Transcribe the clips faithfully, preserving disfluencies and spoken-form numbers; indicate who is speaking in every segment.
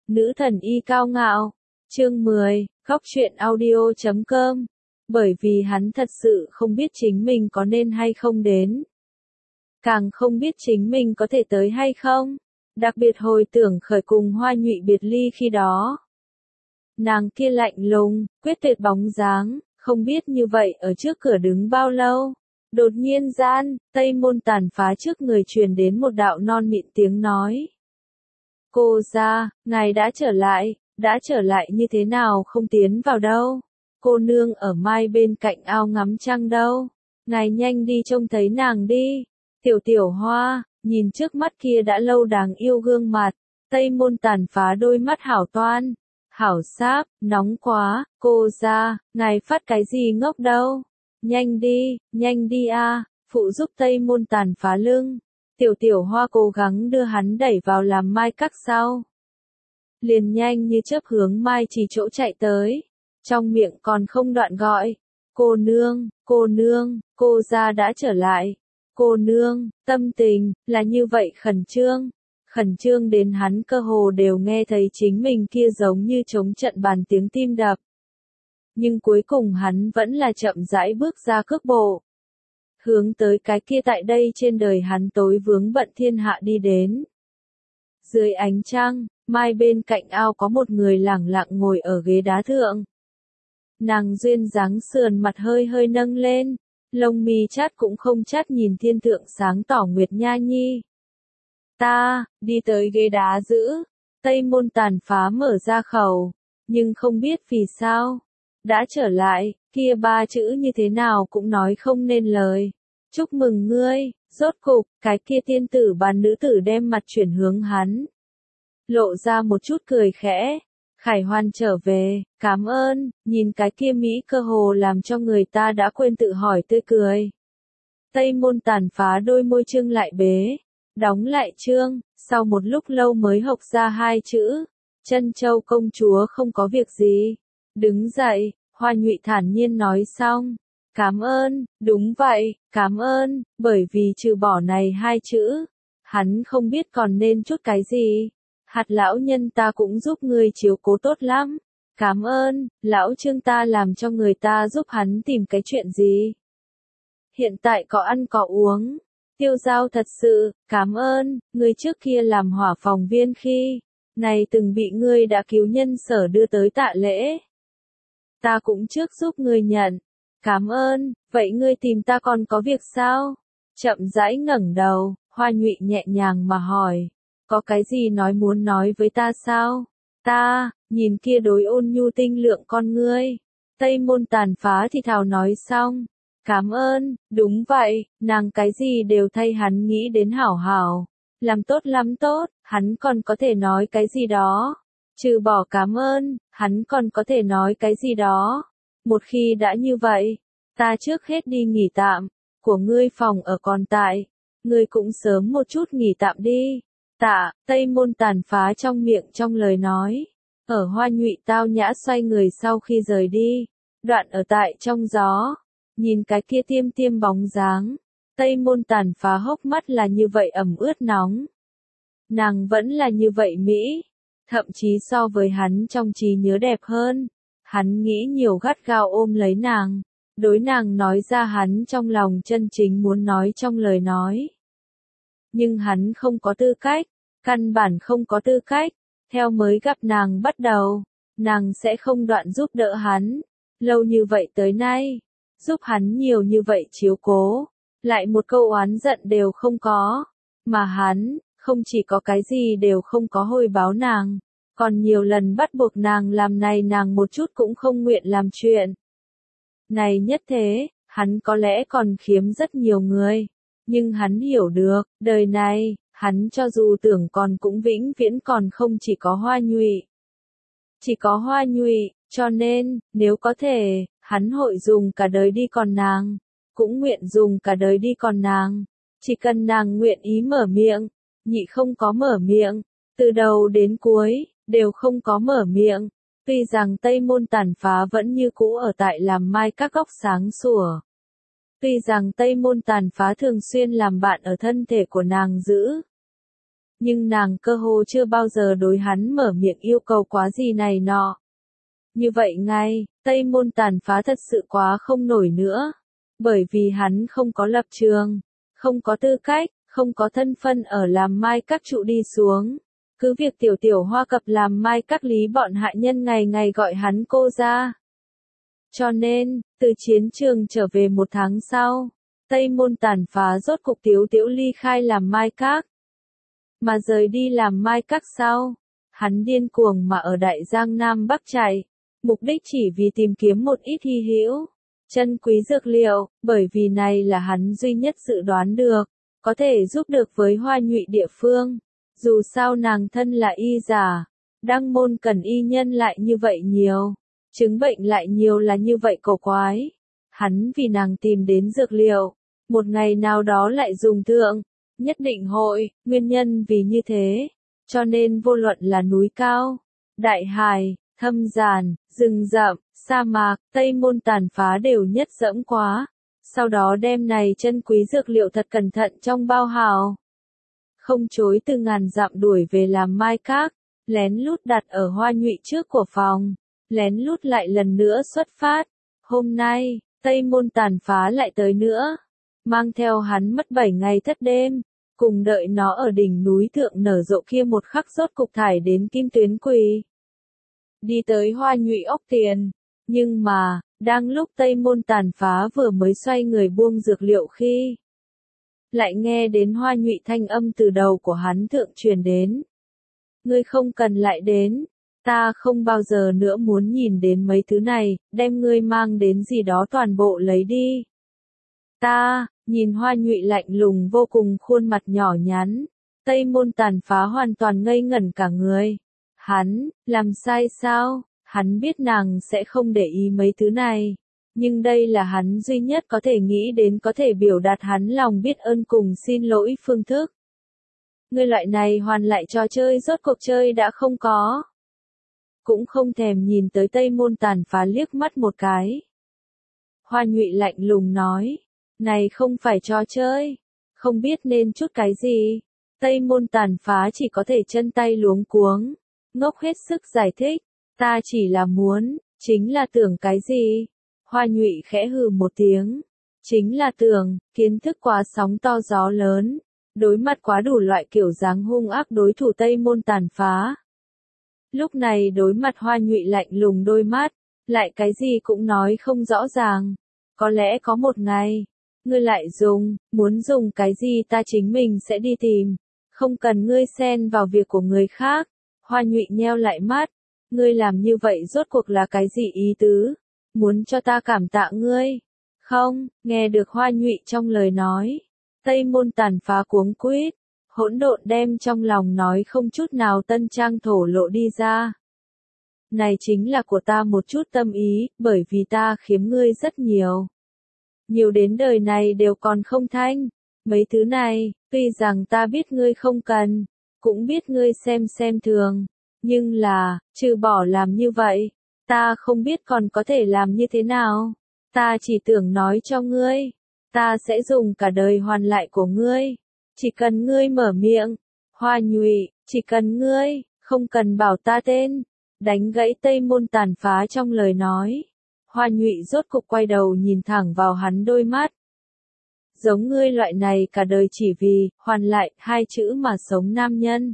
Speaker 1: Nữ thần y cao ngạo. Chương mười, khóc chuyện audio chấm com. Bởi vì hắn thật sự không biết chính mình có nên hay không đến. Càng không biết chính mình có thể tới hay không. Đặc biệt hồi tưởng khởi cùng Hoa Nhụy biệt ly khi đó. Nàng kia lạnh lùng, quyết tuyệt bóng dáng, không biết như vậy ở trước cửa đứng bao lâu. Đột nhiên gian, Tây Môn Tàn Phá trước người truyền đến một đạo non mịn tiếng nói. Cô ra, ngài đã trở lại, đã trở lại như thế nào không tiến vào đâu. Cô nương ở mai bên cạnh ao ngắm trăng đâu. Ngài nhanh đi trông thấy nàng đi. Tiểu tiểu hoa, nhìn trước mắt kia đã lâu đáng yêu gương mặt. Tây Môn Tàn Phá đôi mắt hảo toan. Hảo sáp, nóng quá, cô ra, ngài phát cái gì ngốc đâu. Nhanh đi, nhanh đi a, phụ giúp Tây Môn Tàn Phá lưng. Tiểu tiểu hoa cố gắng đưa hắn đẩy vào làm mai cắt sau. Liền nhanh như chớp hướng mai chỉ chỗ chạy tới. Trong miệng còn không đoạn gọi. Cô nương, cô nương, cô ra đã trở lại. Cô nương, tâm tình, là như vậy khẩn trương. Khẩn trương đến hắn cơ hồ đều nghe thấy chính mình kia giống như trống trận bàn tiếng tim đập. Nhưng cuối cùng hắn vẫn là chậm rãi bước ra cước bộ. Hướng tới cái kia tại đây trên đời hắn tối vướng bận thiên hạ đi đến. Dưới ánh trăng, mai bên cạnh ao có một người lẳng lặng ngồi ở ghế đá thượng. Nàng duyên dáng sườn mặt hơi hơi nâng lên, lông mi chát cũng không chát nhìn thiên thượng sáng tỏ Nguyệt Nha Nhi. Ta, đi tới ghế đá giữ, Tây Môn Tàn Phá mở ra khẩu, nhưng không biết vì sao. Đã trở lại, kia ba chữ như thế nào cũng nói không nên lời. Chúc mừng ngươi, rốt cục, cái kia tiên tử bàn nữ tử đem mặt chuyển hướng hắn. Lộ ra một chút cười khẽ. Khải Hoàn trở về, cảm ơn, nhìn cái kia Mỹ cơ hồ làm cho người ta đã quên tự hỏi tươi cười. Tây Môn Tàn Phá đôi môi trương lại bế, đóng lại trương, sau một lúc lâu mới hộc ra hai chữ. Trân Châu công chúa không có việc gì. Đứng dậy, Hoa Nhụy thản nhiên nói xong. Cảm ơn, đúng vậy, cảm ơn, bởi vì trừ bỏ này hai chữ, hắn không biết còn nên chút cái gì. Hạt lão nhân ta cũng giúp ngươi chiếu cố tốt lắm. Cảm ơn, lão Trương ta làm cho người ta giúp hắn tìm cái chuyện gì. Hiện tại có ăn có uống. Tiêu Giao thật sự, cảm ơn, ngươi trước kia làm hỏa phòng viên khi, này từng bị ngươi đã cứu nhân sở đưa tới tạ lễ. Ta cũng trước giúp ngươi nhận. Cảm ơn, vậy ngươi tìm ta còn có việc sao? Chậm rãi ngẩng đầu, Hoa Nhụy nhẹ nhàng mà hỏi. Có cái gì nói muốn nói với ta sao? Ta, nhìn kia đối ôn nhu tinh lượng con ngươi. Tây Môn Tàn Phá thì thào nói xong. Cảm ơn, đúng vậy, nàng cái gì đều thay hắn nghĩ đến hảo hảo. Làm tốt lắm tốt, hắn còn có thể nói cái gì đó. Trừ bỏ cảm ơn, hắn còn có thể nói cái gì đó. Một khi đã như vậy, ta trước hết đi nghỉ tạm. Của ngươi phòng ở còn tại. Ngươi cũng sớm một chút nghỉ tạm đi. Tạ, Tây Môn Tàn Phá trong miệng trong lời nói. Ở Hoa Nhụy tao nhã xoay người sau khi rời đi. Đoạn ở tại trong gió. Nhìn cái kia tiêm tiêm bóng dáng. Tây Môn Tàn Phá hốc mắt là như vậy ẩm ướt nóng. Nàng vẫn là như vậy Mỹ. Thậm chí so với hắn trong trí nhớ đẹp hơn. Hắn nghĩ nhiều gắt gao ôm lấy nàng. Đối nàng nói ra hắn trong lòng chân chính muốn nói trong lời nói. Nhưng hắn không có tư cách, căn bản không có tư cách, theo mới gặp nàng bắt đầu, nàng sẽ không đoạn giúp đỡ hắn, lâu như vậy tới nay, giúp hắn nhiều như vậy chiếu cố, lại một câu oán giận đều không có, mà hắn, không chỉ có cái gì đều không có hồi báo nàng, còn nhiều lần bắt buộc nàng làm này nàng một chút cũng không nguyện làm chuyện. Này nhất thế, hắn có lẽ còn khiếm rất nhiều người. Nhưng hắn hiểu được, đời này, hắn cho dù tưởng còn cũng vĩnh viễn còn không chỉ có Hoa Nhụy. Chỉ có Hoa Nhụy, cho nên, nếu có thể, hắn hội dùng cả đời đi còn nàng. Cũng nguyện dùng cả đời đi còn nàng. Chỉ cần nàng nguyện ý mở miệng, nhị không có mở miệng. Từ đầu đến cuối, đều không có mở miệng. Tuy rằng Tây Môn Tàn Phá vẫn như cũ ở tại làm mai các góc sáng sủa. Tuy rằng Tây Môn Tàn Phá thường xuyên làm bạn ở thân thể của nàng giữ. Nhưng nàng cơ hồ chưa bao giờ đối hắn mở miệng yêu cầu quá gì này nọ. Như vậy ngay, Tây Môn tàn phá thật sự quá không nổi nữa. Bởi vì hắn không có lập trường, không có tư cách, không có thân phân ở làm mai các trụ đi xuống. Cứ việc tiểu tiểu hoa cập làm mai các lý bọn hạ nhân ngày ngày gọi hắn cô ra. Cho nên, từ chiến trường trở về một tháng sau, Tây Môn tàn phá rốt cục tiếu tiếu ly khai làm mai các. Mà rời đi làm mai các sau, hắn điên cuồng mà ở Đại Giang Nam Bắc chạy, mục đích chỉ vì tìm kiếm một ít hy hữu, chân quý dược liệu, bởi vì này là hắn duy nhất dự đoán được, có thể giúp được với Hoa Nhụy địa phương. Dù sao nàng thân là y giả, Đăng Môn cần y nhân lại như vậy nhiều, chứng bệnh lại nhiều là như vậy cổ quái. Hắn vì nàng tìm đến dược liệu, một ngày nào đó lại dùng thượng, nhất định hội, nguyên nhân vì như thế, cho nên vô luận là núi cao, đại hải, thâm giàn, rừng rậm, sa mạc, Tây Môn tàn phá đều nhất dẫm quá, sau đó đem này chân quý dược liệu thật cẩn thận trong bao hào. Không chối từ ngàn dặm đuổi về làm mai các, lén lút đặt ở Hoa Nhụy trước của phòng, lén lút lại lần nữa xuất phát. Hôm nay, Tây Môn tàn phá lại tới nữa, mang theo hắn mất bảy ngày thất đêm, cùng đợi nó ở đỉnh núi thượng nở rộ kia một khắc rốt cục thải đến Kim Tuyến Quỳ. Đi tới Hoa Nhụy ốc tiền, nhưng mà, đang lúc Tây Môn tàn phá vừa mới xoay người buông dược liệu khi, lại nghe đến Hoa Nhụy thanh âm từ đầu của hắn thượng truyền đến. Ngươi không cần lại đến, ta không bao giờ nữa muốn nhìn đến mấy thứ này, đem ngươi mang đến gì đó toàn bộ lấy đi. Ta, nhìn Hoa Nhụy lạnh lùng vô cùng khuôn mặt nhỏ nhắn, Tây Môn tàn phá hoàn toàn ngây ngẩn cả người. Hắn, làm sai sao? Hắn biết nàng sẽ không để ý mấy thứ này. Nhưng đây là hắn duy nhất có thể nghĩ đến có thể biểu đạt hắn lòng biết ơn cùng xin lỗi phương thức. Ngươi loại này hoàn lại trò chơi rốt cuộc chơi đã không có. Cũng không thèm nhìn tới Tây Môn tàn phá liếc mắt một cái. Hoa Nhụy lạnh lùng nói, này không phải trò chơi, không biết nên chút cái gì. Tây Môn tàn phá chỉ có thể chân tay luống cuống, ngốc hết sức giải thích, ta chỉ là muốn, chính là tưởng cái gì. Hoa Nhụy khẽ hừ một tiếng, chính là tưởng, kiến thức quá sóng to gió lớn, đối mặt quá đủ loại kiểu dáng hung ác đối thủ Tây Môn tàn phá. Lúc này đối mặt Hoa Nhụy lạnh lùng đôi mắt, lại cái gì cũng nói không rõ ràng. Có lẽ có một ngày, ngươi lại dùng, muốn dùng cái gì ta chính mình sẽ đi tìm, không cần ngươi xen vào việc của người khác. Hoa Nhụy nheo lại mắt, ngươi làm như vậy rốt cuộc là cái gì ý tứ? Muốn cho ta cảm tạ ngươi? Không, nghe được Hoa Nhụy trong lời nói, Tây Môn tàn phá cuống quýt, hỗn độn đem trong lòng nói không chút nào tân trang thổ lộ đi ra. Này chính là của ta một chút tâm ý, bởi vì ta khiếm ngươi rất nhiều. Nhiều đến đời này đều còn không thanh. Mấy thứ này, tuy rằng ta biết ngươi không cần, cũng biết ngươi xem xem thường, nhưng là, trừ bỏ làm như vậy, ta không biết còn có thể làm như thế nào. Ta chỉ tưởng nói cho ngươi, ta sẽ dùng cả đời hoàn lại của ngươi. Chỉ cần ngươi mở miệng, Hoa Nhụy, chỉ cần ngươi, không cần bảo ta tên. Đánh gãy Tây Môn tàn phá trong lời nói. Hoa Nhụy rốt cục quay đầu nhìn thẳng vào hắn đôi mắt. Giống ngươi loại này cả đời chỉ vì, hoàn lại, hai chữ mà sống nam nhân.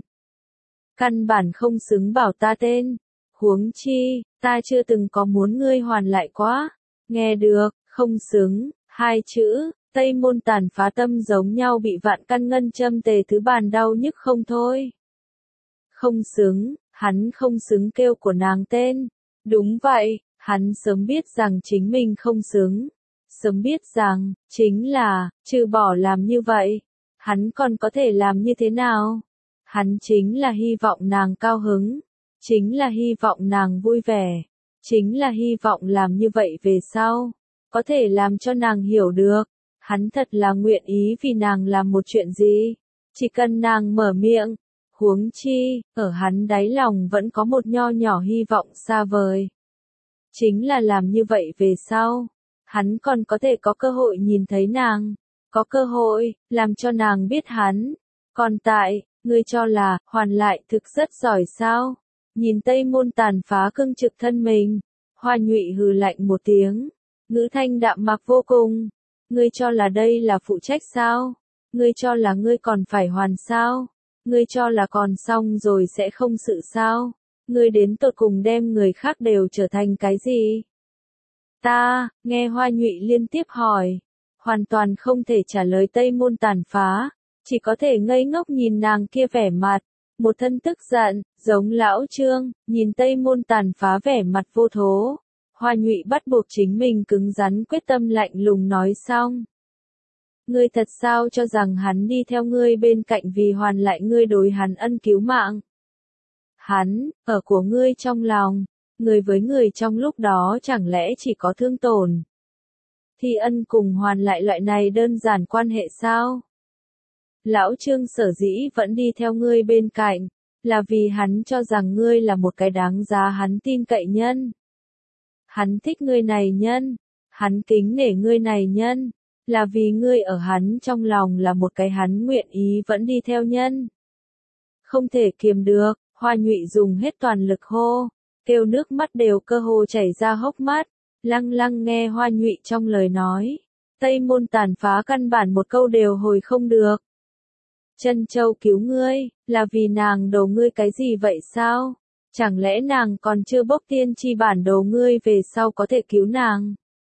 Speaker 1: Căn bản không xứng bảo ta tên. Huống chi, ta chưa từng có muốn ngươi hoàn lại quá. Nghe được, không xứng, hai chữ, Tây Môn tàn phá tâm giống nhau bị vạn căn ngân châm tề thứ bàn đau nhức không thôi. Không xứng, hắn không xứng kêu của nàng tên. Đúng vậy, hắn sớm biết rằng chính mình không xứng. Sớm biết rằng, chính là, trừ bỏ làm như vậy, hắn còn có thể làm như thế nào? Hắn chính là hy vọng nàng cao hứng, chính là hy vọng nàng vui vẻ, chính là hy vọng làm như vậy về sau, có thể làm cho nàng hiểu được, hắn thật là nguyện ý vì nàng làm một chuyện gì, chỉ cần nàng mở miệng, huống chi, ở hắn đáy lòng vẫn có một nho nhỏ hy vọng xa vời. Chính là làm như vậy về sau, hắn còn có thể có cơ hội nhìn thấy nàng, có cơ hội, làm cho nàng biết hắn, còn tại, Ngươi cho là, hoàn lại thực rất giỏi sao? Nhìn Tây Môn Tàn Phá cương trực thân mình, Hoa Nhụy hừ lạnh một tiếng, ngữ thanh đạm mạc vô cùng. Ngươi cho là đây là phụ trách sao? Ngươi cho là ngươi còn phải hoàn sao? Ngươi cho là còn xong rồi sẽ không sự sao? Ngươi đến tột cùng đem người khác đều trở thành cái gì? Ta, nghe Hoa Nhụy liên tiếp hỏi, hoàn toàn không thể trả lời Tây Môn Tàn Phá, chỉ có thể ngây ngốc nhìn nàng kia vẻ mặt, một thân tức giận, giống lão Trương, nhìn Tây Môn Tàn Phá vẻ mặt vô thố. Hoa Nhụy bắt buộc chính mình cứng rắn quyết tâm lạnh lùng nói xong. Ngươi thật sao cho rằng hắn đi theo ngươi bên cạnh vì hoàn lại ngươi đối hắn ân cứu mạng? Hắn, ở của ngươi trong lòng, người với người trong lúc đó chẳng lẽ chỉ có thương tổn? Thì ân cùng hoàn lại loại này đơn giản quan hệ sao? Lão Trương sở dĩ vẫn đi theo ngươi bên cạnh, là vì hắn cho rằng ngươi là một cái đáng giá hắn tin cậy nhân. Hắn thích ngươi này nhân, hắn kính nể ngươi này nhân, là vì ngươi ở hắn trong lòng là một cái hắn nguyện ý vẫn đi theo nhân. Không thể kiềm được, Hoa Nhụy dùng hết toàn lực hô, kêu nước mắt đều cơ hồ chảy ra hốc mắt, lăng lăng nghe Hoa Nhụy trong lời nói. Tây Môn Tàn Phá căn bản một câu đều hồi không được. Trân Châu cứu ngươi, là vì nàng đồ ngươi cái gì vậy sao? Chẳng lẽ nàng còn chưa bốc tiên tri bản đồ ngươi về sau có thể cứu nàng?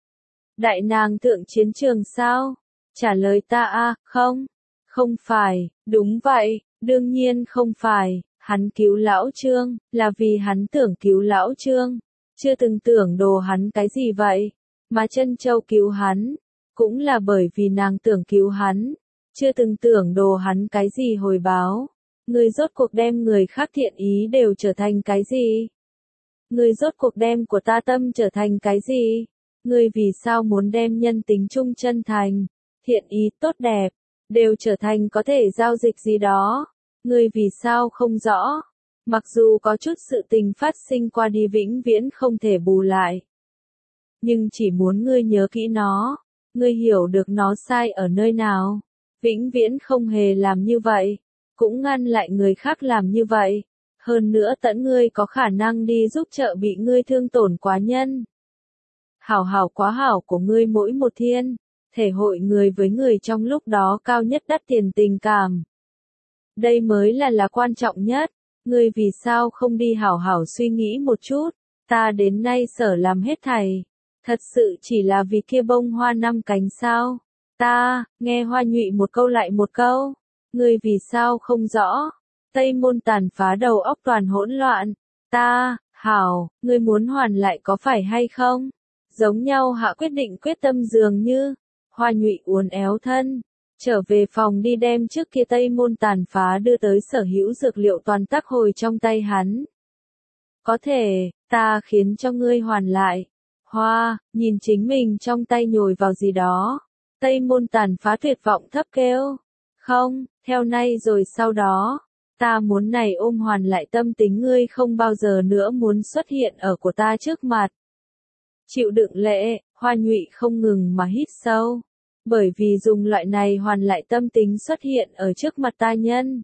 Speaker 1: Đại nàng thượng chiến trường sao? Trả lời ta a, không. Không phải, đúng vậy, đương nhiên không phải, hắn cứu lão Trương, là vì hắn tưởng cứu lão Trương, chưa từng tưởng đồ hắn cái gì vậy, mà Trân Châu cứu hắn, cũng là bởi vì nàng tưởng cứu hắn, chưa từng tưởng đồ hắn cái gì hồi báo. Ngươi rốt cuộc đem người khác thiện ý đều trở thành cái gì? Ngươi rốt cuộc đem của ta tâm trở thành cái gì? Ngươi vì sao muốn đem nhân tính trung chân thành, thiện ý tốt đẹp, đều trở thành có thể giao dịch gì đó? Ngươi vì sao không rõ? Mặc dù có chút sự tình phát sinh qua đi vĩnh viễn không thể bù lại. Nhưng chỉ muốn ngươi nhớ kỹ nó, ngươi hiểu được nó sai ở nơi nào, vĩnh viễn không hề làm như vậy, cũng ngăn lại người khác làm như vậy. Hơn nữa tận ngươi có khả năng đi giúp trợ bị ngươi thương tổn quá nhân. Hảo hảo quá hảo của ngươi mỗi một thiên, thể hội người với người trong lúc đó cao nhất đắt tiền tình cảm. Đây mới là là quan trọng nhất, ngươi vì sao không đi hảo hảo suy nghĩ một chút, ta đến nay sở làm hết thảy, thật sự chỉ là vì kia bông hoa năm cánh sao? Ta, nghe Hoa Nhụy một câu lại một câu, ngươi vì sao không rõ? Tây Môn Tàn Phá đầu óc toàn hỗn loạn, ta, hảo, ngươi muốn hoàn lại có phải hay không? Giống nhau hạ quyết định quyết tâm dường như, Hoa Nhụy uốn éo thân, trở về phòng đi đem trước kia Tây Môn Tàn Phá đưa tới sở hữu dược liệu toàn tác hồi trong tay hắn. Có thể, ta khiến cho ngươi hoàn lại. Hoa, nhìn chính mình trong tay nhồi vào gì đó. Tây Môn Tàn Phá tuyệt vọng thấp kêu. Không, theo nay rồi sau đó, ta muốn này ôm hoàn lại tâm tính ngươi không bao giờ nữa muốn xuất hiện ở của ta trước mặt. Chịu đựng lệ, Hoa Nhụy không ngừng mà hít sâu. Bởi vì dùng loại này hoàn lại tâm tính xuất hiện ở trước mặt ta nhân.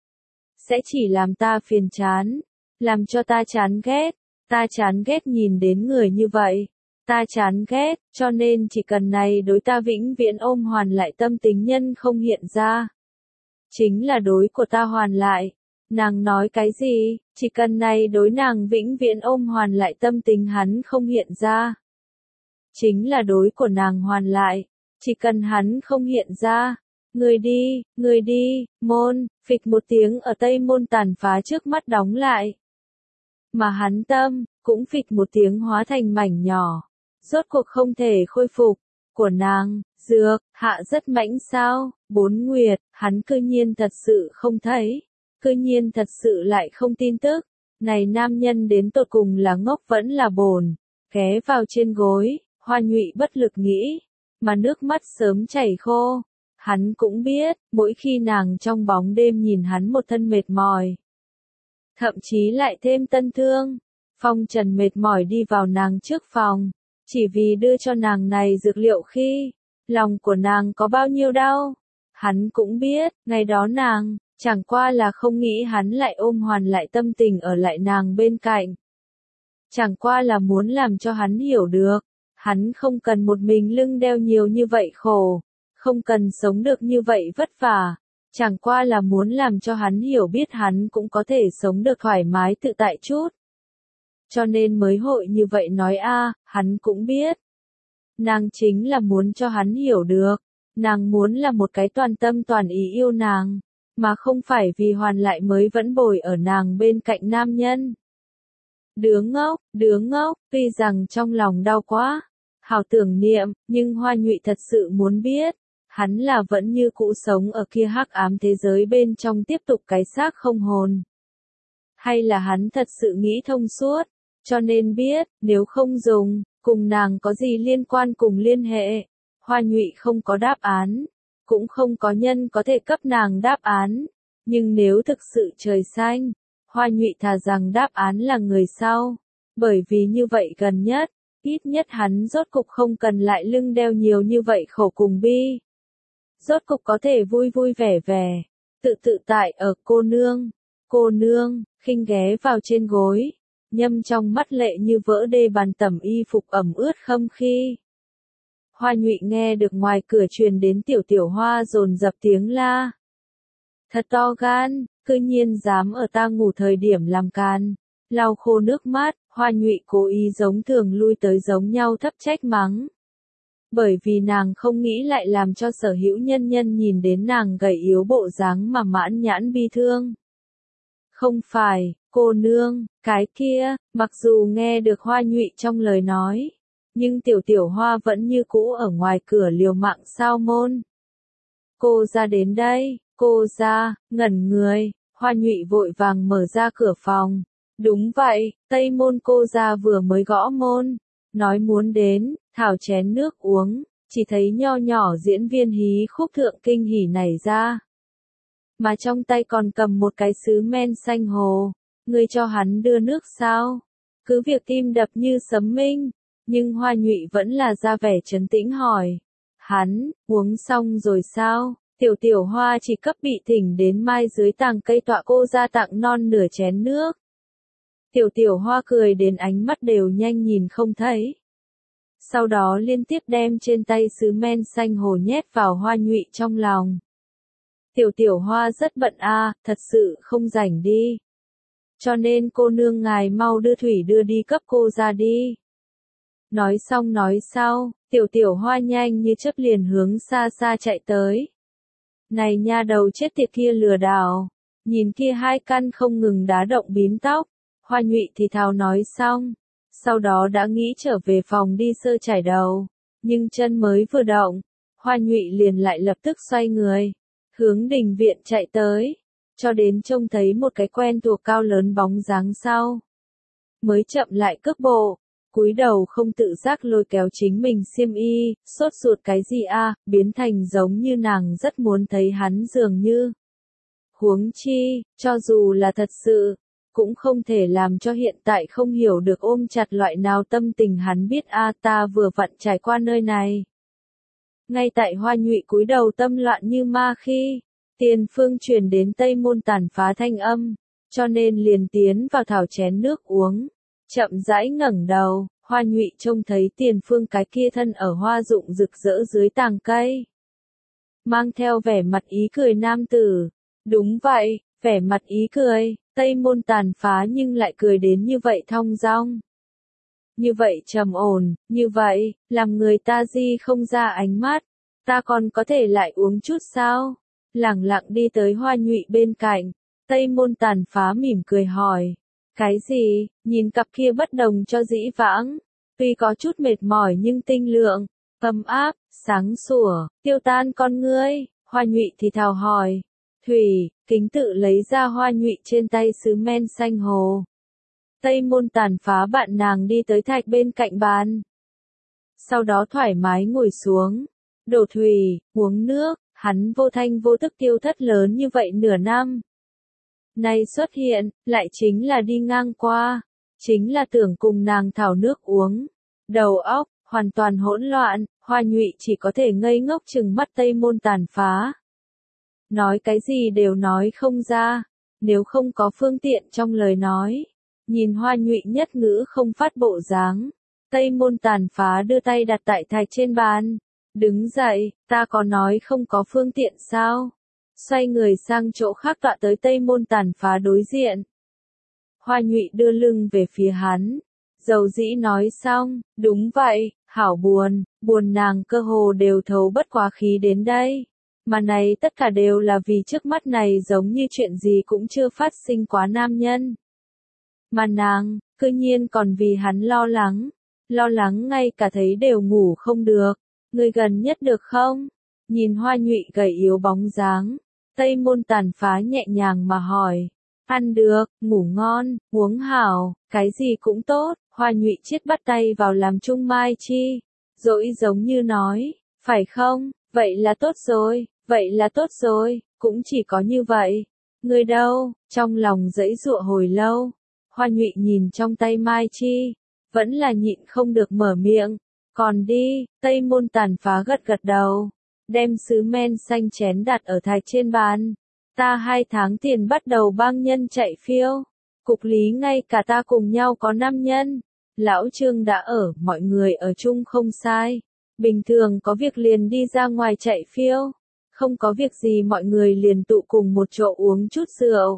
Speaker 1: Sẽ chỉ làm ta phiền chán, làm cho ta chán ghét, ta chán ghét nhìn đến người như vậy. Ta chán ghét, cho nên chỉ cần này đối ta vĩnh viễn ôm hoàn lại tâm tính nhân không hiện ra. Chính là đối của ta hoàn lại. Nàng nói cái gì, chỉ cần này đối nàng vĩnh viễn ôm hoàn lại tâm tính hắn không hiện ra. Chính là đối của nàng hoàn lại, chỉ cần hắn không hiện ra. Người đi, người đi, môn, phịch một tiếng ở Tây Môn Tàn Phá trước mắt đóng lại. Mà hắn tâm, cũng phịch một tiếng hóa thành mảnh nhỏ. Rốt cuộc không thể khôi phục, của nàng, dược, hạ rất mãnh sao, bốn nguyệt, hắn cư nhiên thật sự không thấy, cư nhiên thật sự lại không tin tức, này nam nhân đến tột cùng là ngốc vẫn là bồn, ghé vào trên gối, Hoa Nhụy bất lực nghĩ, mà nước mắt sớm chảy khô, hắn cũng biết, mỗi khi nàng trong bóng đêm nhìn hắn một thân mệt mỏi, thậm chí lại thêm tân thương, Phong Trần mệt mỏi đi vào nàng trước phòng. Chỉ vì đưa cho nàng này dược liệu khi, lòng của nàng có bao nhiêu đau. Hắn cũng biết, ngày đó nàng, Chẳng qua là không nghĩ hắn lại ôm hoàn lại tâm tình ở lại nàng bên cạnh. Chẳng qua là muốn làm cho hắn hiểu được, hắn không cần một mình lưng đeo nhiều như vậy khổ, không cần sống được như vậy vất vả. Chẳng qua là muốn làm cho hắn hiểu biết hắn cũng có thể sống được thoải mái tự tại chút. Cho nên mới hội như vậy nói a, hắn cũng biết. Nàng chính là muốn cho hắn hiểu được, nàng muốn là một cái toàn tâm toàn ý yêu nàng, mà không phải vì hoàn lại mới vẫn bồi ở nàng bên cạnh nam nhân. Đứa ngốc, đứa ngốc, tuy rằng trong lòng đau quá, hào tưởng niệm, nhưng Hoa Nhụy thật sự muốn biết, hắn là vẫn như cũ sống ở kia hắc ám thế giới bên trong tiếp tục cái xác không hồn. Hay là hắn thật sự nghĩ thông suốt, cho nên biết, nếu không dùng, cùng nàng có gì liên quan cùng liên hệ. Hoa Nhụy không có đáp án, cũng không có nhân có thể cấp nàng đáp án, nhưng nếu thực sự trời xanh, Hoa Nhụy thà rằng đáp án là người sau, bởi vì như vậy gần nhất, ít nhất hắn rốt cục không cần lại lưng đeo nhiều như vậy khổ cùng bi. Rốt cục có thể vui vui vẻ vẻ, tự tự tại ở cô nương, cô nương, khinh ghé vào trên gối, nhâm trong mắt lệ như vỡ đê bàn tẩm y phục ẩm ướt khâm khi. Hoa Nhụy nghe được ngoài cửa truyền đến tiểu tiểu hoa dồn dập tiếng la. Thật to gan, cư nhiên dám ở ta ngủ thời điểm làm càn. Lau khô nước mắt, Hoa Nhụy cố ý giống thường lui tới giống nhau thấp trách mắng. Bởi vì nàng không nghĩ lại làm cho sở hữu nhân nhân nhìn đến nàng gầy yếu bộ dáng mà mãn nhãn bi thương. Không phải, cô nương, cái kia, mặc dù nghe được Hoa Nhụy trong lời nói, nhưng tiểu tiểu hoa vẫn như cũ ở ngoài cửa liều mạng sao môn. Cô ra đến đây, cô ra, ngẩn người, Hoa Nhụy vội vàng mở ra cửa phòng. Đúng vậy, Tây môn cô ra vừa mới gõ môn, nói muốn đến, thảo chén nước uống, chỉ thấy nho nhỏ diễn viên hí khúc thượng kinh hỉ nảy ra. Mà trong tay còn cầm một cái sứ men xanh hồ, người cho hắn đưa nước sao? Cứ việc tim đập như sấm minh, nhưng Hoa Nhụy vẫn là ra vẻ trấn tĩnh hỏi. Hắn, uống xong rồi sao? Tiểu tiểu hoa chỉ cấp bị thỉnh đến mai dưới tàng cây tọa cô ra tặng non nửa chén nước. Tiểu tiểu hoa cười đến ánh mắt đều nhanh nhìn không thấy. Sau đó liên tiếp đem trên tay sứ men xanh hồ nhét vào Hoa Nhụy trong lòng. Tiểu tiểu hoa rất bận a, à, thật sự không rảnh đi. Cho nên cô nương ngài mau đưa thủy đưa đi cấp cô ra đi. Nói xong nói sau, tiểu tiểu hoa nhanh như chớp liền hướng xa xa chạy tới. Này nha đầu chết tiệt kia lừa đảo, nhìn kia hai căn không ngừng đá động bím tóc, Hoa Nhụy thì thào nói xong, sau đó đã nghĩ trở về phòng đi sơ chải đầu, nhưng chân mới vừa động, Hoa Nhụy liền lại lập tức xoay người, hướng đình viện chạy tới, cho đến trông thấy một cái quen thuộc cao lớn bóng dáng sau. Mới chậm lại cước bộ, cúi đầu không tự giác lôi kéo chính mình xiêm y, sốt ruột cái gì a, à, biến thành giống như nàng rất muốn thấy hắn dường như. Huống chi, cho dù là thật sự, cũng không thể làm cho hiện tại không hiểu được ôm chặt loại nào tâm tình hắn biết a à, ta vừa vặn trải qua nơi này. Ngay tại Hoa Nhụy cúi đầu tâm loạn như ma khi, tiền phương truyền đến Tây môn tàn phá thanh âm, cho nên liền tiến vào thảo chén nước uống. Chậm rãi ngẩng đầu, Hoa Nhụy trông thấy tiền phương cái kia thân ở hoa rụng rực rỡ dưới tàng cây. Mang theo vẻ mặt ý cười nam tử. Đúng vậy, vẻ mặt ý cười, Tây môn tàn phá nhưng lại cười đến như vậy thong dong. Như vậy trầm ổn, như vậy, làm người ta di không ra ánh mắt. Ta còn có thể lại uống chút sao? Lẳng lặng đi tới Hoa Nhụy bên cạnh, Tây môn tàn phá mỉm cười hỏi. Cái gì, nhìn cặp kia bất đồng cho dĩ vãng, tuy có chút mệt mỏi nhưng tinh lượng, ấm áp, sáng sủa, tiêu tan con ngươi, Hoa Nhụy thì thào hỏi. Thủy, kính tự lấy ra Hoa Nhụy trên tay sứ men xanh hồ. Tây môn tàn phá bạn nàng đi tới thạch bên cạnh bàn. Sau đó thoải mái ngồi xuống, đổ thủy, uống nước, hắn vô thanh vô tức tiêu thất lớn như vậy nửa năm. Nay xuất hiện, lại chính là đi ngang qua, chính là tưởng cùng nàng thảo nước uống. Đầu óc, hoàn toàn hỗn loạn, Hoa Nhụy chỉ có thể ngây ngốc chừng mắt Tây môn tàn phá. nói cái gì đều nói không ra, nếu không có phương tiện trong lời nói. Nhìn Hoa Nhụy nhất ngữ không phát bộ dáng, Tây Môn Tàn Phá đưa tay đặt tại thạch trên bàn, đứng dậy, ta có nói không có phương tiện sao? Xoay người sang chỗ khác tọa tới Tây Môn Tàn Phá đối diện. Hoa Nhụy đưa lưng về phía hắn, dầu dĩ nói xong, đúng vậy, hảo buồn, buồn nàng cơ hồ đều thấu bất quá khí đến đây. Mà này tất cả đều là vì trước mắt này giống như chuyện gì cũng chưa phát sinh quá nam nhân. Mà nàng, cư nhiên còn vì hắn lo lắng, lo lắng ngay cả thấy đều ngủ không được. Người gần nhất được không? Nhìn Hoa Nhụy gầy yếu bóng dáng, Tây Môn Tàn Phá nhẹ nhàng mà hỏi. Ăn được, ngủ ngon, uống hảo, cái gì cũng tốt. Hoa Nhụy chiết bắt tay vào làm chung mai chi, dỗi giống như nói, phải không, vậy là tốt rồi, vậy là tốt rồi, cũng chỉ có như vậy. Người đâu, trong lòng dãy dụa hồi lâu, Hoa Nhụy nhìn trong tay mai chi, vẫn là nhịn không được mở miệng, còn đi. Tây Môn Tàn Phá gật gật đầu, đem sứ men xanh chén đặt ở thạch trên bàn. Ta hai tháng tiền bắt đầu bang nhân chạy phiêu. Cục lý ngay cả ta cùng nhau có năm nhân. Lão Trương đã ở, mọi người ở chung không sai. Bình thường có việc liền đi ra ngoài chạy phiêu. Không có việc gì mọi người liền tụ cùng một chỗ uống chút rượu.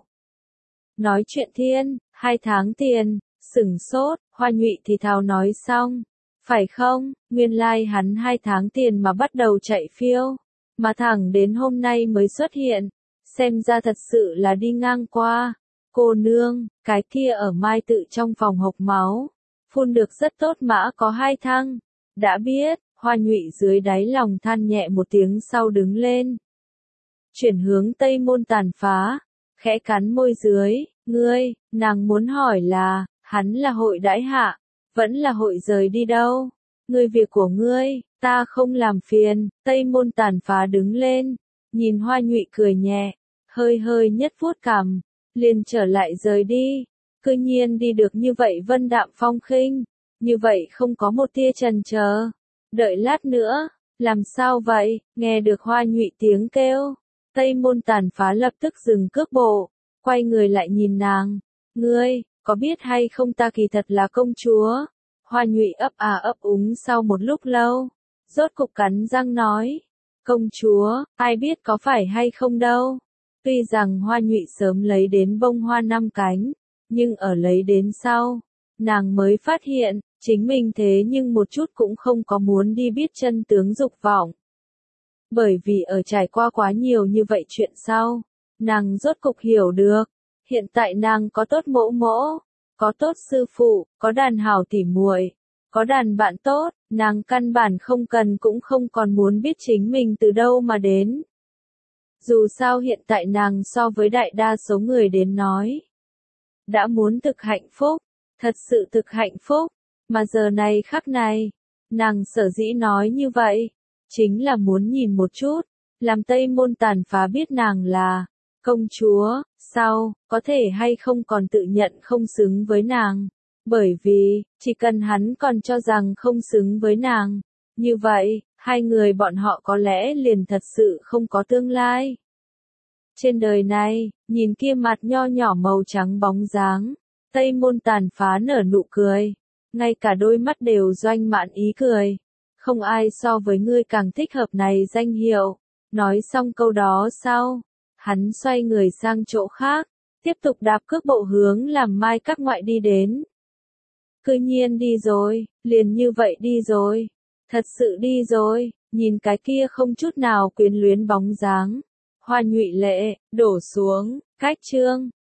Speaker 1: Nói chuyện thiên, hai tháng tiền, sửng sốt, Hoa Nhụy thì thào nói xong. Phải không, nguyên lai like hắn hai tháng tiền mà bắt đầu chạy phiêu. Mà thẳng đến hôm nay mới xuất hiện. Xem ra thật sự là đi ngang qua. Cô nương, cái kia ở Mai Tự trong phòng hộc máu. Phun được rất tốt mã có hai thăng. Đã biết, Hoa Nhụy dưới đáy lòng than nhẹ một tiếng sau đứng lên. Chuyển hướng Tây Môn Tàn Phá. Khẽ cắn môi dưới, ngươi, nàng muốn hỏi là, hắn là hội đãi hạ, vẫn là hội rời đi đâu? Ngươi việc của ngươi, ta không làm phiền. Tây Môn Tàn Phá đứng lên, nhìn Hoa Nhụy cười nhẹ, hơi hơi nhất vuốt cằm, liền trở lại rời đi. Cư nhiên đi được như vậy vân đạm phong khinh, như vậy không có một tia chần chờ. Đợi lát nữa, làm sao vậy? Nghe được Hoa Nhụy tiếng kêu, Tây Môn Tàn Phá lập tức dừng cước bộ, quay người lại nhìn nàng. Ngươi, có biết hay không ta kỳ thật là công chúa? Hoa Nhụy ấp à ấp úng sau một lúc lâu, rốt cục cắn răng nói. Công chúa, ai biết có phải hay không đâu. Tuy rằng Hoa Nhụy sớm lấy đến bông hoa năm cánh, nhưng ở lấy đến sau, nàng mới phát hiện, chính mình thế nhưng một chút cũng không có muốn đi biết chân tướng dục vọng. Bởi vì ở trải qua quá nhiều như vậy chuyện sau, nàng rốt cục hiểu được, hiện tại nàng có tốt mẫu mẫu, có tốt sư phụ, có đàn hảo tỉ muội, có đàn bạn tốt, nàng căn bản không cần cũng không còn muốn biết chính mình từ đâu mà đến. Dù sao hiện tại nàng so với đại đa số người đến nói, đã muốn thực hạnh phúc, thật sự thực hạnh phúc, mà giờ này khắc này, nàng sở dĩ nói như vậy, chính là muốn nhìn một chút, làm Tây Môn Tàn Phá biết nàng là công chúa, sau, có thể hay không còn tự nhận không xứng với nàng, bởi vì, chỉ cần hắn còn cho rằng không xứng với nàng, như vậy, hai người bọn họ có lẽ liền thật sự không có tương lai. Trên đời này, nhìn kia mặt nho nhỏ màu trắng bóng dáng, Tây Môn Tàn Phá nở nụ cười, ngay cả đôi mắt đều doanh mạn ý cười. Không ai so với ngươi càng thích hợp này danh hiệu. Nói xong câu đó sau, hắn xoay người sang chỗ khác, tiếp tục đạp cước bộ hướng làm Mai Các Ngoại đi đến. Cư nhiên đi rồi, liền như vậy đi rồi, thật sự đi rồi, nhìn cái kia không chút nào quyến luyến bóng dáng. Hoa Nhụy lệ, đổ xuống, cách chương.